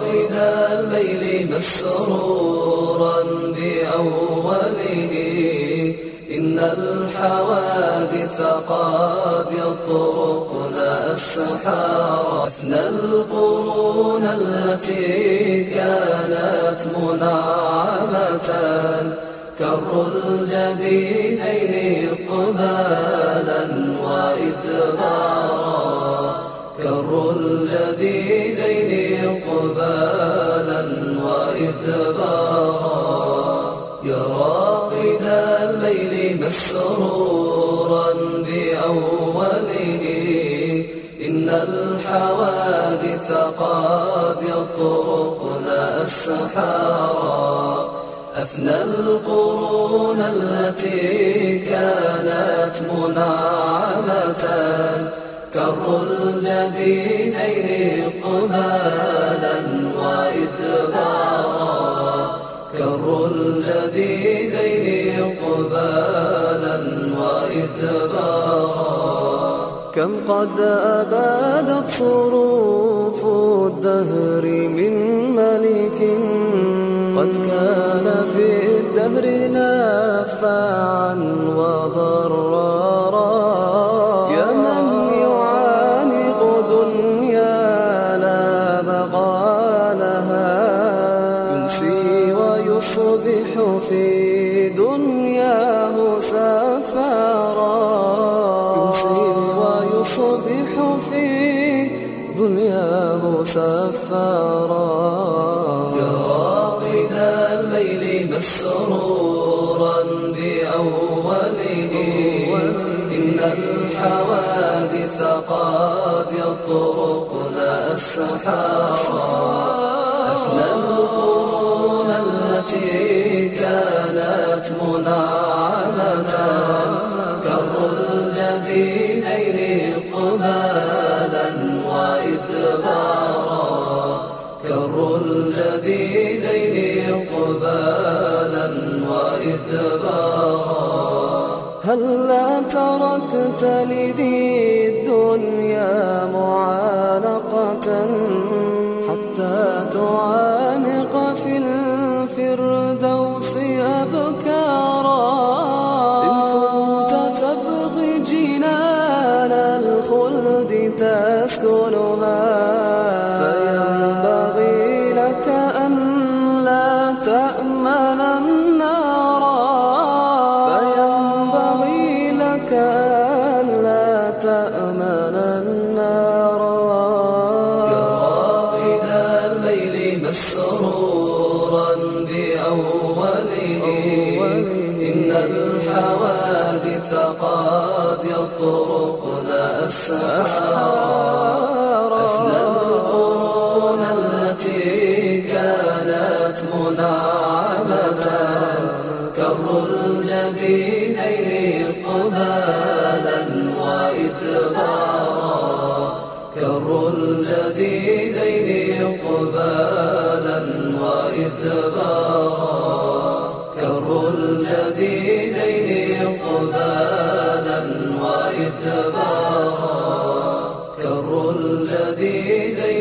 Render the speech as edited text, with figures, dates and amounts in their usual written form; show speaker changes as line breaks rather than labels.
راقد الليل مسرورا بأوله، إن الحوادث قد يطرقن أسحارا. أفنى القرون التي كانت منعمة، كر الجديدين إقبالا وإدبارا، كر الجديدين إقبالا وإدبارا. يا راقد الليل مسرورا بأوله، إن الحوادث قد يطرقن أسحارا. أفنى القرون التي كانت منعمة، كر الجديدين إقبالا وإدبارا، كر الجديدين إقبالا وإدبارا. كم قد أبادت صروف الدهر من ملك، قد كان في الدهر نافعا وضرارا. يا من يعانق دنيا لا بقى لها، يمسي ويصبح في دنياه سفارا، يمسي ويصبح في دنياه سفارا. الليل مسرورا بأوله، إن الحوادث قد يطرقن أسحارا. أفنى القرون التي كانت منعمة، كر الجديدين إقبالا وإدبارا، كر الجديدين إقبالا وإدبارا. هلا تركت لذي الدنيا معانقة، حتى تعانق في الفردوس أبكارا. إن كنت تبغي جنان الخلد تسكنها، فينبغي لك أن لا تأمن النار، فينبغي لك أن لا تأمن النار. يا راقد الليل مسرورا بأوله، إن الحوادث قد يطرقن أسحارا. أفنى القرون التي كانت منعمة، كر الجديدين إقبالا وإدبارا، كر الجديدين إقبالا وإدبارا، كر الجديدين إقبالا وإدبارا، كر الجديدين